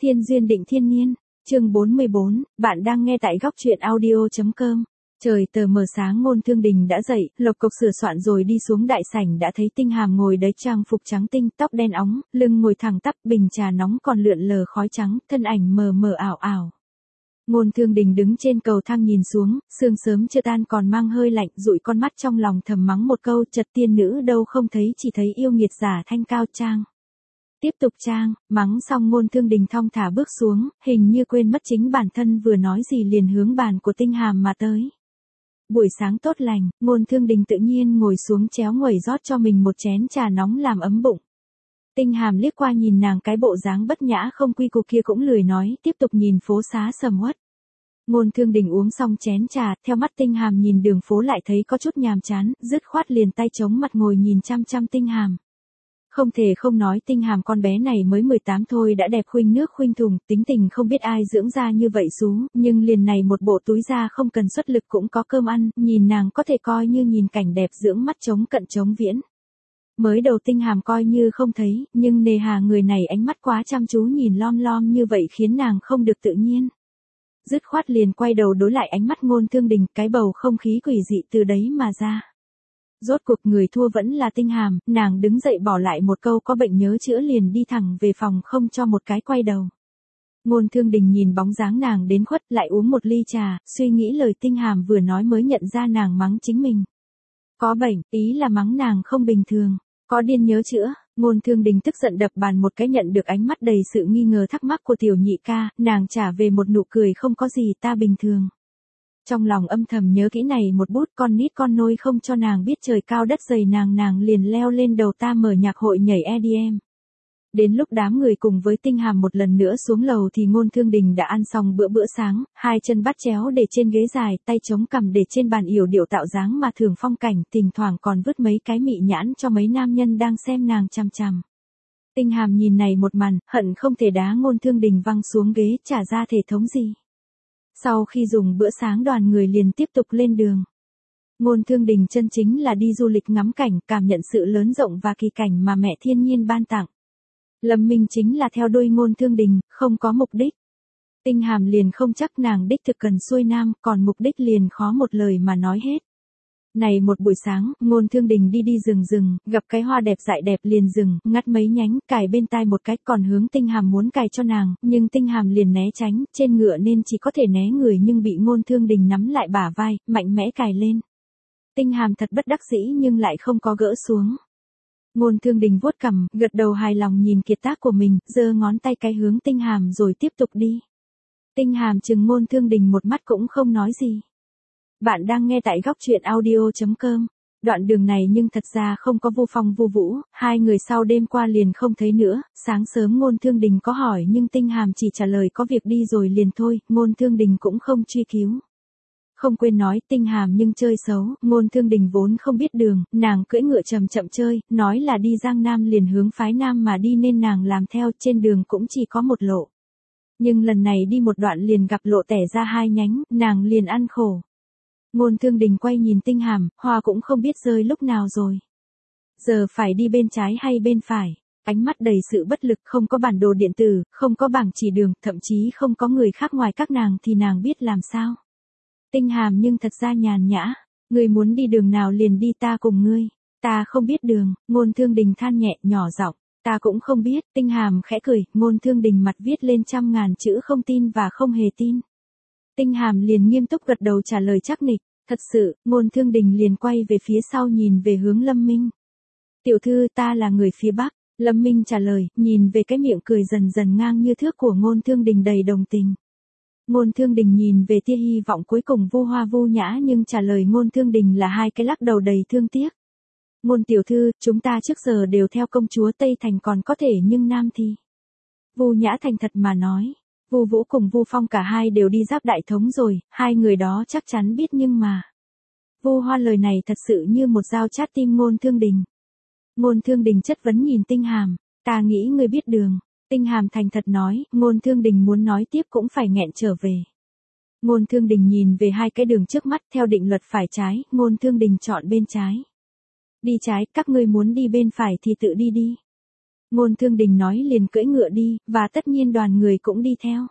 Thiên duyên định thiên niên, chương 44, bạn đang nghe tại góc truyện audio.com. Trời tờ mờ sáng Ngôn Thương Đình đã dậy, lộc cộc sửa soạn rồi đi xuống đại sảnh đã thấy Tinh Hàm ngồi đấy trang phục trắng tinh, tóc đen óng, lưng ngồi thẳng tắp, bình trà nóng còn lượn lờ khói trắng, thân ảnh mờ mờ ảo ảo. Ngôn Thương Đình đứng trên cầu thang nhìn xuống, sương sớm chưa tan còn mang hơi lạnh, dụi con mắt trong lòng thầm mắng một câu, chật tiên nữ đâu không thấy, chỉ thấy yêu nghiệt giả thanh cao trang. Tiếp tục trang, mắng xong Ngôn Thương Đình thong thả bước xuống, hình như quên mất chính bản thân vừa nói gì liền hướng bàn của Tinh Hàm mà tới. Buổi sáng tốt lành, Ngôn Thương Đình tự nhiên ngồi xuống chéo nguẩy rót cho mình một chén trà nóng làm ấm bụng. Tinh Hàm liếc qua nhìn nàng cái bộ dáng bất nhã không quy củ kia cũng lười nói, tiếp tục nhìn phố xá sầm uất. Ngôn Thương Đình uống xong chén trà, theo mắt Tinh Hàm nhìn đường phố lại thấy có chút nhàm chán, dứt khoát liền tay chống mặt ngồi nhìn chăm chăm Tinh Hàm. Không thể không nói Tinh Hàm con bé này mới 18 thôi đã đẹp khuynh nước khuynh thùng, tính tình không biết ai dưỡng ra như vậy xú, nhưng liền này một bộ túi da không cần xuất lực cũng có cơm ăn, nhìn nàng có thể coi như nhìn cảnh đẹp dưỡng mắt chống cận chống viễn. Mới đầu Tinh Hàm coi như không thấy, nhưng nề hà người này ánh mắt quá chăm chú nhìn lom lom như vậy khiến nàng không được tự nhiên. Dứt khoát liền quay đầu đối lại ánh mắt Ngôn Thương Đình, cái bầu không khí quỷ dị từ đấy mà ra. Rốt cuộc người thua vẫn là Tinh Hàm, nàng đứng dậy bỏ lại một câu có bệnh nhớ chữa liền đi thẳng về phòng không cho một cái quay đầu. Ngôn Thương Đình nhìn bóng dáng nàng đến khuất lại uống một ly trà, suy nghĩ lời Tinh Hàm vừa nói mới nhận ra nàng mắng chính mình. Có bệnh, ý là mắng nàng không bình thường, có điên nhớ chữa. Ngôn Thương Đình tức giận đập bàn một cái nhận được ánh mắt đầy sự nghi ngờ thắc mắc của tiểu nhị ca, nàng trả về một nụ cười không có gì ta bình thường. Trong lòng âm thầm nhớ kỹ này một bút con nít con nôi không cho nàng biết trời cao đất dày nàng liền leo lên đầu ta mở nhạc hội nhảy EDM. Đến lúc đám người cùng với Tinh Hàm một lần nữa xuống lầu thì Ngôn Thương Đình đã ăn xong bữa sáng, hai chân bắt chéo để trên ghế dài, tay chống cằm để trên bàn yểu điệu tạo dáng mà thường phong cảnh, thỉnh thoảng còn vứt mấy cái mị nhãn cho mấy nam nhân đang xem nàng chằm chằm. Tinh Hàm nhìn này một màn, hận không thể đá Ngôn Thương Đình văng xuống ghế, trả ra thể thống gì. Sau khi dùng bữa sáng đoàn người liền tiếp tục lên đường. Ngôn Thương Đình chân chính là đi du lịch ngắm cảnh, cảm nhận sự lớn rộng và kỳ cảnh mà mẹ thiên nhiên ban tặng. Lâm Minh chính là theo đuôi Ngôn Thương Đình, không có mục đích. Tinh Hàm liền không chắc nàng đích thực cần xuôi nam, còn mục đích liền khó một lời mà nói hết. Này một buổi sáng, Ngôn Thương Đình đi rừng, gặp cái hoa đẹp dại đẹp liền dừng, ngắt mấy nhánh, cài bên tai một cái, còn hướng Tinh Hàm muốn cài cho nàng, nhưng Tinh Hàm liền né tránh, trên ngựa nên chỉ có thể né người nhưng bị Ngôn Thương Đình nắm lại bả vai, mạnh mẽ cài lên. Tinh Hàm thật bất đắc dĩ nhưng lại không có gỡ xuống. Ngôn Thương Đình vuốt cằm, gật đầu hài lòng nhìn kiệt tác của mình, giơ ngón tay cái hướng Tinh Hàm rồi tiếp tục đi. Tinh Hàm chừng Ngôn Thương Đình một mắt cũng không nói gì. Bạn đang nghe tại góc truyện audio.com. Đoạn đường này nhưng thật ra không có Vu Phong Vu Vũ, hai người sau đêm qua liền không thấy nữa, sáng sớm Ngôn Thương Đình có hỏi nhưng Tinh Hàm chỉ trả lời có việc đi rồi liền thôi, Ngôn Thương Đình cũng không truy cứu. Không quên nói Tinh Hàm nhưng chơi xấu, Ngôn Thương Đình vốn không biết đường, nàng cưỡi ngựa chậm chơi, nói là đi Giang Nam liền hướng phái Nam mà đi nên nàng làm theo, trên đường cũng chỉ có một lộ. Nhưng lần này đi một đoạn liền gặp lộ tẻ ra hai nhánh, nàng liền ăn khổ. Ngôn Thương Đình quay nhìn Tinh Hàm, hoa cũng không biết rơi lúc nào rồi. Giờ phải đi bên trái hay bên phải, ánh mắt đầy sự bất lực, không có bản đồ điện tử, không có bảng chỉ đường, thậm chí không có người khác ngoài các nàng thì nàng biết làm sao. Tinh Hàm nhưng thật ra nhàn nhã, ngươi muốn đi đường nào liền đi ta cùng ngươi, ta không biết đường. Ngôn Thương Đình than nhẹ nhỏ giọng, ta cũng không biết. Tinh Hàm khẽ cười, Ngôn Thương Đình mặt viết lên trăm ngàn chữ không tin và không hề tin. Tinh Hàm liền nghiêm túc gật đầu trả lời chắc nịch, thật sự. Ngôn Thương Đình liền quay về phía sau nhìn về hướng Lâm Minh. Tiểu thư ta là người phía Bắc. Lâm Minh trả lời, nhìn về cái miệng cười dần ngang như thước của Ngôn Thương Đình đầy đồng tình. Ngôn Thương Đình nhìn về tia hy vọng cuối cùng vu hoa vu nhã nhưng trả lời Ngôn Thương Đình là hai cái lắc đầu đầy thương tiếc. Ngôn tiểu thư, chúng ta trước giờ đều theo công chúa Tây Thành còn có thể nhưng Nam thì. Vu nhã thành thật mà nói, Vu Vũ cùng Vu Phong cả hai đều đi giáp đại thống rồi, hai người đó chắc chắn biết nhưng mà. Vu Hoa lời này thật sự như một dao chát tim Ngôn Thương Đình. Ngôn Thương Đình chất vấn nhìn Tinh Hàm, ta nghĩ ngươi biết đường. Tinh Hàm thành thật nói, Ngôn Thương Đình muốn nói tiếp cũng phải nghẹn trở về. Ngôn Thương Đình nhìn về hai cái đường trước mắt theo định luật phải trái, Ngôn Thương Đình chọn bên trái. Đi trái, các ngươi muốn đi bên phải thì tự đi đi. Ngôn Thương Đình nói liền cưỡi ngựa đi, và tất nhiên đoàn người cũng đi theo.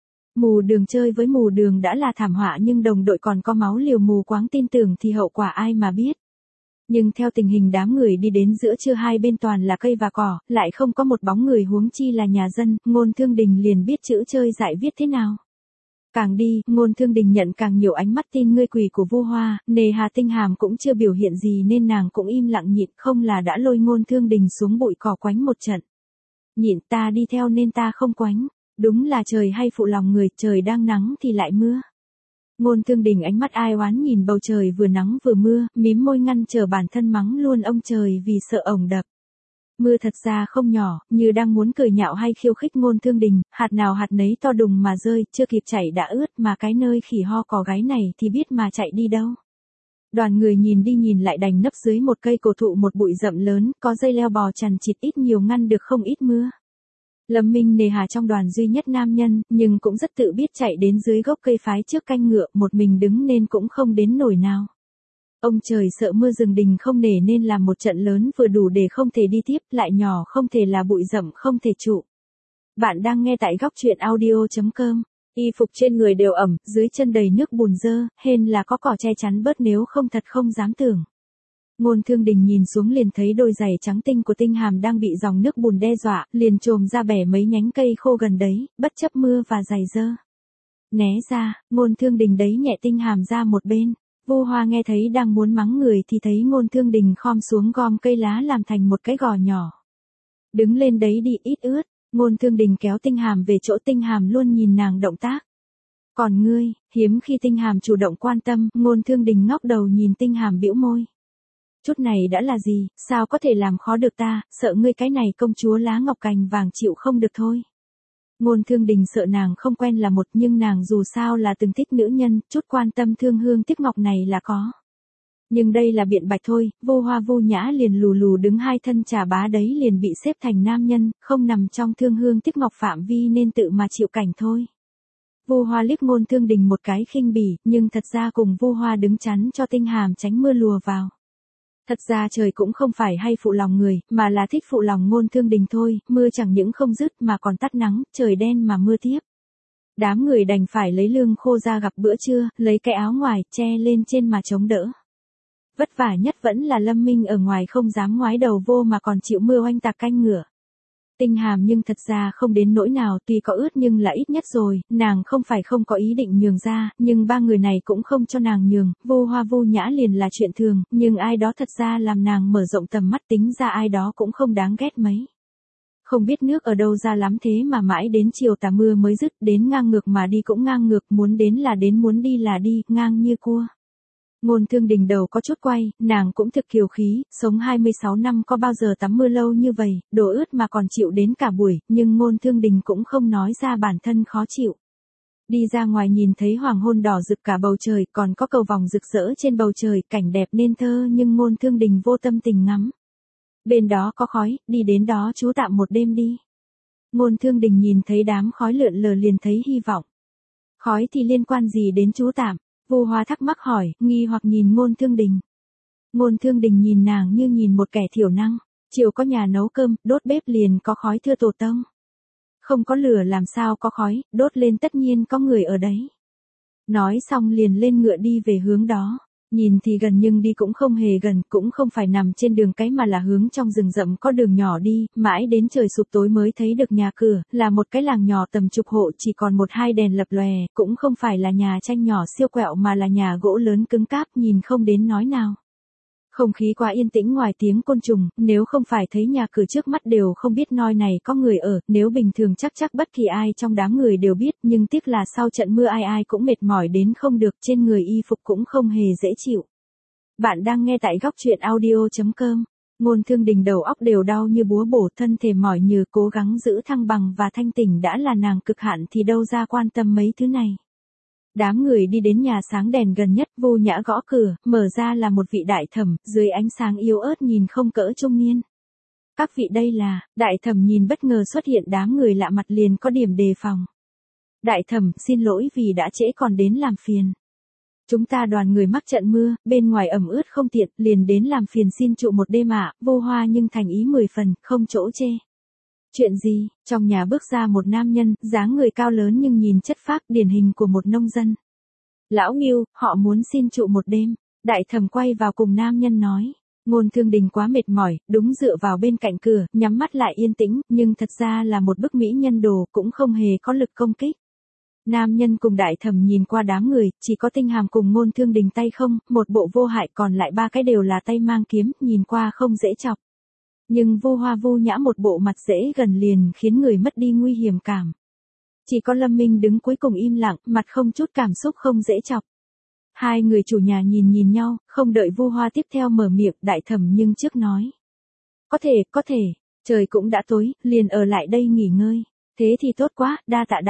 Mù đường chơi với mù đường đã là thảm họa nhưng đồng đội còn có máu liều mù quáng tin tưởng thì hậu quả ai mà biết. Nhưng theo tình hình đám người đi đến giữa trưa hai bên toàn là cây và cỏ, lại không có một bóng người huống chi là nhà dân, Ngôn Thương Đình liền biết chữ chơi dại viết thế nào. Càng đi, Ngôn Thương Đình nhận càng nhiều ánh mắt tin ngươi quỷ của Vu Hoa, nề hà Tinh Hàm cũng chưa biểu hiện gì nên nàng cũng im lặng nhịn, không là đã lôi Ngôn Thương Đình xuống bụi cỏ quánh một trận. Nhịn, ta đi theo nên ta không quánh, đúng là trời hay phụ lòng người, trời đang nắng thì lại mưa. Ngôn Thương Đình ánh mắt ai oán nhìn bầu trời vừa nắng vừa mưa, mím môi ngăn trở bản thân mắng luôn ông trời vì sợ ổng đập. Mưa thật ra không nhỏ, như đang muốn cười nhạo hay khiêu khích Ngôn Thương Đình, hạt nào hạt nấy to đùng mà rơi, chưa kịp chảy đã ướt mà cái nơi khỉ ho cò gáy này thì biết mà chạy đi đâu. Đoàn người nhìn đi nhìn lại đành nấp dưới một cây cổ thụ một bụi rậm lớn, có dây leo bò chằn chịt ít nhiều ngăn được không ít mưa. Lâm Minh nề hà trong đoàn duy nhất nam nhân, nhưng cũng rất tự biết chạy đến dưới gốc cây phái trước canh ngựa, một mình đứng nên cũng không đến nổi nào. Ông trời sợ mưa rừng đình không nể nên làm một trận lớn vừa đủ để không thể đi tiếp, lại nhỏ không thể là bụi rậm không thể trụ. Bạn đang nghe tại góc truyện audio.com. Y phục trên người đều ẩm, dưới chân đầy nước bùn dơ, hên là có cỏ che chắn bớt nếu không thật không dám tưởng. Ngôn Thương Đình nhìn xuống liền thấy đôi giày trắng tinh của Tinh Hàm đang bị dòng nước bùn đe dọa, liền chồm ra bẻ mấy nhánh cây khô gần đấy, bất chấp mưa và giày dơ. Né ra, Ngôn Thương Đình đấy nhẹ Tinh Hàm ra một bên. Vu Hoa nghe thấy đang muốn mắng người thì thấy Ngôn Thương Đình khom xuống gom cây lá làm thành một cái gò nhỏ. Đứng lên đấy đi ít ướt, Ngôn Thương Đình kéo Tinh Hàm về chỗ Tinh Hàm luôn nhìn nàng động tác. Còn ngươi, hiếm khi Tinh Hàm chủ động quan tâm, Ngôn Thương Đình ngóc đầu nhìn Tinh Hàm bĩu môi. Chút này đã là gì, sao có thể làm khó được ta, sợ ngươi cái này công chúa lá ngọc cành vàng chịu không được thôi. Ngôn Thương Đình sợ nàng không quen là một nhưng nàng dù sao là từng thích nữ nhân, chút quan tâm thương hương tiếc ngọc này là có. Nhưng đây là biện bạch thôi, Vu Hoa Vu Nhã liền lù lù đứng hai thân trà bá đấy liền bị xếp thành nam nhân, không nằm trong thương hương tiếc ngọc phạm vi nên tự mà chịu cảnh thôi. Vu Hoa liếc Ngôn Thương Đình một cái khinh bỉ, nhưng thật ra cùng Vu Hoa đứng chắn cho Tinh Hàm tránh mưa lùa vào. Thật ra trời cũng không phải hay phụ lòng người, mà là thích phụ lòng Ngôn Thương Đình thôi, mưa chẳng những không dứt mà còn tắt nắng, trời đen mà mưa tiếp. Đám người đành phải lấy lương khô ra gặp bữa trưa, lấy cái áo ngoài, che lên trên mà chống đỡ. Vất vả nhất vẫn là Lâm Minh ở ngoài không dám ngoái đầu vô mà còn chịu mưa oanh tạc canh ngựa. Tinh Hàm nhưng thật ra không đến nỗi nào, tuy có ướt nhưng là ít nhất rồi, nàng không phải không có ý định nhường ra, nhưng ba người này cũng không cho nàng nhường, Vu Hoa Vu Nhã liền là chuyện thường, nhưng ai đó thật ra làm nàng mở rộng tầm mắt tính ra ai đó cũng không đáng ghét mấy. Không biết nước ở đâu ra lắm thế mà mãi đến chiều tà mưa mới dứt, đến ngang ngược mà đi cũng ngang ngược, muốn đến là đến muốn đi là đi, ngang như cua. Ngôn Thương Đình đầu có chút quay, nàng cũng thực kiều khí, sống 26 năm có bao giờ tắm mưa lâu như vậy, đổ ướt mà còn chịu đến cả buổi, nhưng Ngôn Thương Đình cũng không nói ra bản thân khó chịu. Đi ra ngoài nhìn thấy hoàng hôn đỏ rực cả bầu trời, còn có cầu vòng rực rỡ trên bầu trời, cảnh đẹp nên thơ nhưng Ngôn Thương Đình vô tâm tình ngắm. Bên đó có khói, đi đến đó trú tạm một đêm đi. Ngôn Thương Đình nhìn thấy đám khói lượn lờ liền thấy hy vọng. Khói thì liên quan gì đến trú tạm? Vu Hoa thắc mắc hỏi, nghi hoặc nhìn Ngôn Thương Đình. Ngôn Thương Đình nhìn nàng như nhìn một kẻ thiểu năng, chiều có nhà nấu cơm, đốt bếp liền có khói thưa tổ tông. Không có lửa làm sao có khói, đốt lên tất nhiên có người ở đấy. Nói xong liền lên ngựa đi về hướng đó. Nhìn thì gần nhưng đi cũng không hề gần, cũng không phải nằm trên đường cái mà là hướng trong rừng rậm có đường nhỏ đi, mãi đến trời sụp tối mới thấy được nhà cửa, là một cái làng nhỏ tầm chục hộ chỉ còn một hai đèn lập lòe, cũng không phải là nhà tranh nhỏ siêu quẹo mà là nhà gỗ lớn cứng cáp nhìn không đến nói nào. Không khí quá yên tĩnh ngoài tiếng côn trùng, nếu không phải thấy nhà cửa trước mắt đều không biết nơi này có người ở, nếu bình thường chắc bất kỳ ai trong đám người đều biết, nhưng tiếc là sau trận mưa ai ai cũng mệt mỏi đến không được, trên người y phục cũng không hề dễ chịu. Bạn đang nghe tại góc truyện audio.com. Ngôn Thương Đình đầu óc đều đau như búa bổ, thân thể mỏi nhừ, cố gắng giữ thăng bằng và thanh tỉnh đã là nàng cực hạn thì đâu ra quan tâm mấy thứ này. Đám người đi đến nhà sáng đèn gần nhất, Vu Nhã gõ cửa, mở ra là một vị đại thẩm, dưới ánh sáng yếu ớt nhìn không cỡ trung niên. Các vị đây là, đại thẩm nhìn bất ngờ xuất hiện đám người lạ mặt liền có điểm đề phòng. Đại thẩm, xin lỗi vì đã trễ còn đến làm phiền. Chúng ta đoàn người mắc trận mưa, bên ngoài ẩm ướt không tiện, liền đến làm phiền xin trụ một đêm ạ. Vu Hoa nhưng thành ý 10 phần, không chỗ chê. Chuyện gì? Trong nhà bước ra một nam nhân, dáng người cao lớn nhưng nhìn chất phác điển hình của một nông dân. Lão Ngưu, họ muốn xin trụ một đêm. Đại thẩm quay vào cùng nam nhân nói. Ngôn Thương Đình quá mệt mỏi, đúng dựa vào bên cạnh cửa, nhắm mắt lại yên tĩnh, nhưng thật ra là một bức mỹ nhân đồ cũng không hề có lực công kích. Nam nhân cùng đại thẩm nhìn qua đám người, chỉ có Tinh Hàm cùng Ngôn Thương Đình tay không, một bộ vô hại, còn lại ba cái đều là tay mang kiếm, nhìn qua không dễ chọc. Nhưng Vu Hoa Vu Nhã một bộ mặt dễ gần liền khiến người mất đi nguy hiểm cảm. Chỉ có Lâm Minh đứng cuối cùng im lặng, mặt không chút cảm xúc, không dễ chọc. Hai người chủ nhà nhìn nhau, không đợi Vu Hoa tiếp theo mở miệng, đại thẩm nhưng trước nói. Có thể, trời cũng đã tối, liền ở lại đây nghỉ ngơi. Thế thì tốt quá, đa tạ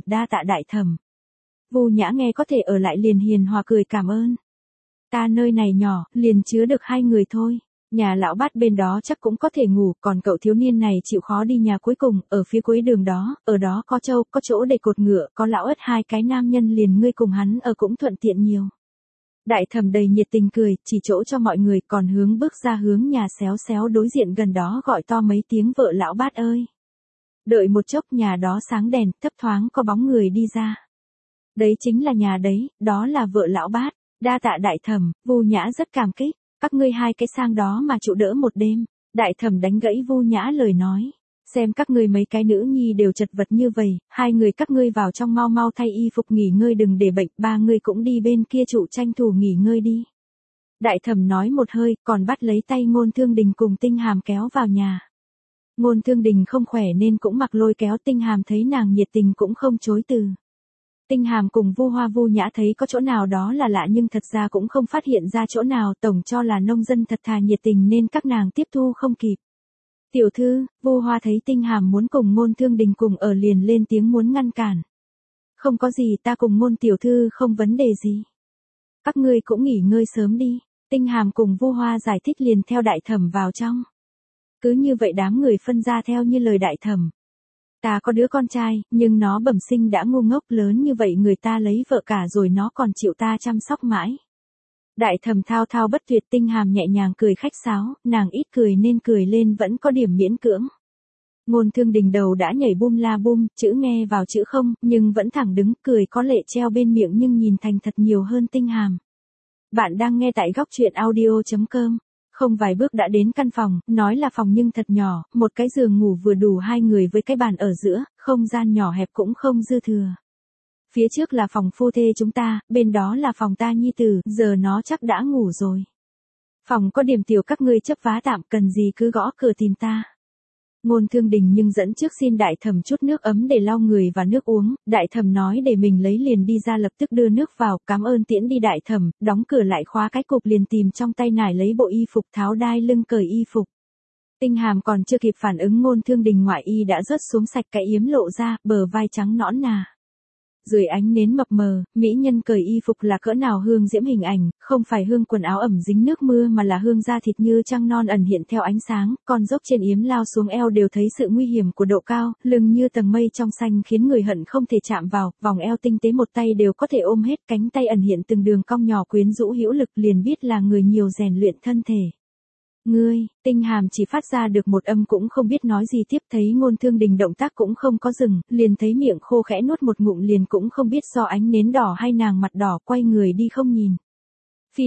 đại thẩm. Vu Nhã nghe có thể ở lại liền hiền hòa cười cảm ơn. Ta nơi này nhỏ, liền chứa được hai người thôi. Nhà lão bát bên đó chắc cũng có thể ngủ, còn cậu thiếu niên này chịu khó đi nhà cuối cùng, ở phía cuối đường đó, ở đó có trâu, có chỗ để cột ngựa, có lão ất, hai cái nam nhân liền ngươi cùng hắn ở cũng thuận tiện nhiều. Đại thẩm đầy nhiệt tình cười, chỉ chỗ cho mọi người, còn hướng bước ra hướng nhà xéo xéo đối diện gần đó gọi to mấy tiếng vợ lão bát ơi. Đợi một chốc nhà đó sáng đèn, thấp thoáng có bóng người đi ra. Đấy chính là nhà đấy, đó là vợ lão bát. Đa tạ đại thẩm, Vu Nhã rất cảm kích. Các ngươi hai cái sang đó mà trụ đỡ một đêm. Đại thẩm đánh gãy Vu Nhã lời nói. Xem các ngươi mấy cái nữ nhi đều chật vật như vậy, hai người các ngươi vào trong mau mau thay y phục nghỉ ngơi đừng để bệnh, ba người cũng đi bên kia trụ tranh thủ nghỉ ngơi đi. Đại thẩm nói một hơi, còn bắt lấy tay Ngôn Thương Đình cùng Tinh Hàm kéo vào nhà. Ngôn Thương Đình không khỏe nên cũng mặc lôi kéo, Tinh Hàm thấy nàng nhiệt tình cũng không chối từ. Tinh Hàm cùng Vu Hoa Vu Nhã thấy có chỗ nào đó là lạ nhưng thật ra cũng không phát hiện ra chỗ nào, tổng cho là nông dân thật thà nhiệt tình nên các nàng tiếp thu không kịp. Tiểu thư, Vu Hoa thấy Tinh Hàm muốn cùng Ngôn Thương Đình cùng ở liền lên tiếng muốn ngăn cản. Không có gì, ta cùng Ngôn tiểu thư không vấn đề gì. Các ngươi cũng nghỉ ngơi sớm đi. Tinh Hàm cùng Vu Hoa giải thích liền theo đại thẩm vào trong. Cứ như vậy đám người phân ra theo như lời đại thẩm. Ta có đứa con trai, nhưng nó bẩm sinh đã ngu ngốc, lớn như vậy người ta lấy vợ cả rồi nó còn chịu ta chăm sóc mãi. Đại thẩm thao thao bất tuyệt. Tinh Hàm nhẹ nhàng cười khách sáo, nàng ít cười nên cười lên vẫn có điểm miễn cưỡng. Ngôn Thương Đình đầu đã nhảy bum la bum, chữ nghe vào chữ không, nhưng vẫn thẳng đứng, cười có lệ treo bên miệng nhưng nhìn thành thật nhiều hơn Tinh Hàm. Bạn đang nghe tại góc truyện audio.com. Không vài bước đã đến căn phòng, nói là phòng nhưng thật nhỏ, một cái giường ngủ vừa đủ hai người với cái bàn ở giữa, không gian nhỏ hẹp cũng không dư thừa. Phía trước là phòng phu thê chúng ta, bên đó là phòng ta nhi tử, giờ nó chắc đã ngủ rồi. Phòng có điểm tiểu các ngươi chấp vá tạm, cần gì cứ gõ cửa tìm ta. Ngôn Thương Đình nhưng dẫn trước xin đại thẩm chút nước ấm để lau người và nước uống, đại thẩm nói để mình lấy liền đi ra lập tức đưa nước vào, cảm ơn tiễn đi đại thẩm, đóng cửa lại khóa cái cục liền tìm trong tay nải lấy bộ y phục tháo đai lưng cởi y phục. Tinh Hàm còn chưa kịp phản ứng Ngôn Thương Đình ngoại y đã rớt xuống sạch cái yếm lộ ra, bờ vai trắng nõn nà. Dưới ánh nến mập mờ, mỹ nhân cởi y phục là cỡ nào hương diễm hình ảnh, không phải hương quần áo ẩm dính nước mưa mà là hương da thịt như trăng non ẩn hiện theo ánh sáng, con dốc trên yếm lao xuống eo đều thấy sự nguy hiểm của độ cao, lưng như tầng mây trong xanh khiến người hận không thể chạm vào, vòng eo tinh tế một tay đều có thể ôm hết, cánh tay ẩn hiện từng đường cong nhỏ quyến rũ hữu lực liền biết là người nhiều rèn luyện thân thể. Ngươi, Tinh Hàm chỉ phát ra được một âm cũng không biết nói gì tiếp, thấy Ngôn Thương Đình động tác cũng không có dừng, liền thấy miệng khô khẽ nuốt một ngụm liền cũng không biết do ánh nến đỏ hay nàng mặt đỏ, quay người đi không nhìn. Phi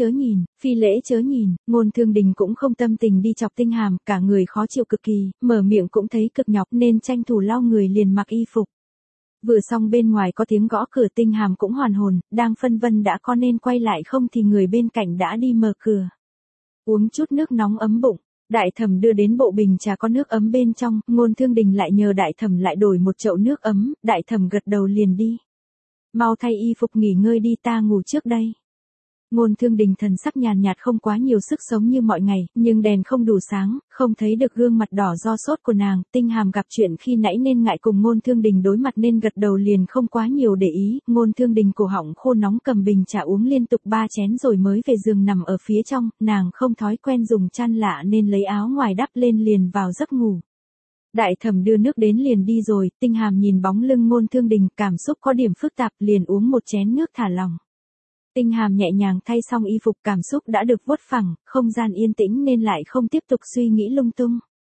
lễ chớ nhìn, Ngôn Thương Đình cũng không tâm tình đi chọc Tinh Hàm, cả người khó chịu cực kỳ, mở miệng cũng thấy cực nhọc nên tranh thủ lau người liền mặc y phục. Vừa xong bên ngoài có tiếng gõ cửa, Tinh Hàm cũng hoàn hồn, đang phân vân đã có nên quay lại không thì người bên cạnh đã đi mở cửa. Uống chút nước nóng ấm bụng, đại thẩm đưa đến bộ bình trà có nước ấm bên trong, Ngôn Thương Đình lại nhờ đại thẩm lại đổi một chậu nước ấm, đại thẩm gật đầu liền đi. Mau thay y phục nghỉ ngơi đi, ta ngủ trước đây. Ngôn Thương Đình thần sắc nhàn nhạt không quá nhiều sức sống như mọi ngày, nhưng đèn không đủ sáng, không thấy được gương mặt đỏ do sốt của nàng, Tinh Hàm gặp chuyện khi nãy nên ngại cùng Ngôn Thương Đình đối mặt nên gật đầu liền không quá nhiều để ý, Ngôn Thương Đình cổ họng khô nóng cầm bình trà uống liên tục 3 chén rồi mới về giường nằm ở phía trong, nàng không thói quen dùng chăn lạ nên lấy áo ngoài đắp lên liền vào giấc ngủ. Đại thẩm đưa nước đến liền đi rồi, Tinh Hàm nhìn bóng lưng Ngôn Thương Đình cảm xúc có điểm phức tạp liền uống một chén nước thả lòng. Tinh Hàm nhẹ nhàng thay xong y phục, cảm xúc đã được vuốt phẳng, không gian yên tĩnh nên lại không tiếp tục suy nghĩ lung tung.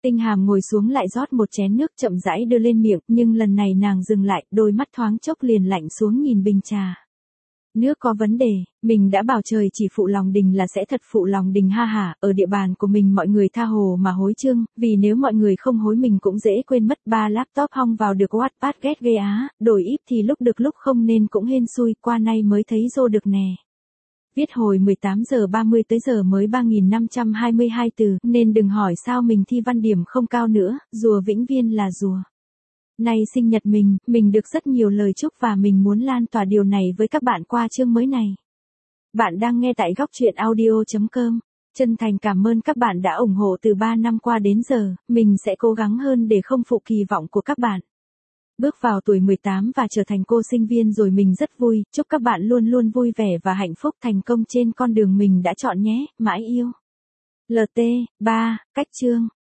Tinh Hàm ngồi xuống lại rót một chén nước chậm rãi đưa lên miệng, nhưng lần này nàng dừng lại, đôi mắt thoáng chốc liền lạnh xuống nhìn bình trà. Nước có vấn đề, mình đã bảo trời chỉ phụ lòng Đình là sẽ thật phụ lòng Đình ha hả, ở địa bàn của mình mọi người tha hồ mà hối chương, vì nếu mọi người không hối mình cũng dễ quên mất. 3 laptop hong vào được Wattpad ghét ghê á, đổi íp thì lúc được lúc không nên cũng hên xui, qua nay mới thấy rô được nè. Viết hồi 18 giờ 30 tới giờ mới 3.522 từ, nên đừng hỏi sao mình thi văn điểm không cao nữa, rùa vĩnh viên là rùa. Nay sinh nhật mình được rất nhiều lời chúc và mình muốn lan tỏa điều này với các bạn qua chương mới này. Bạn đang nghe tại góc truyện audio.com. Chân thành cảm ơn các bạn đã ủng hộ từ 3 năm qua đến giờ, mình sẽ cố gắng hơn để không phụ kỳ vọng của các bạn. Bước vào tuổi 18 và trở thành cô sinh viên rồi mình rất vui, chúc các bạn luôn luôn vui vẻ và hạnh phúc thành công trên con đường mình đã chọn nhé, mãi yêu. LT, 3, cách chương.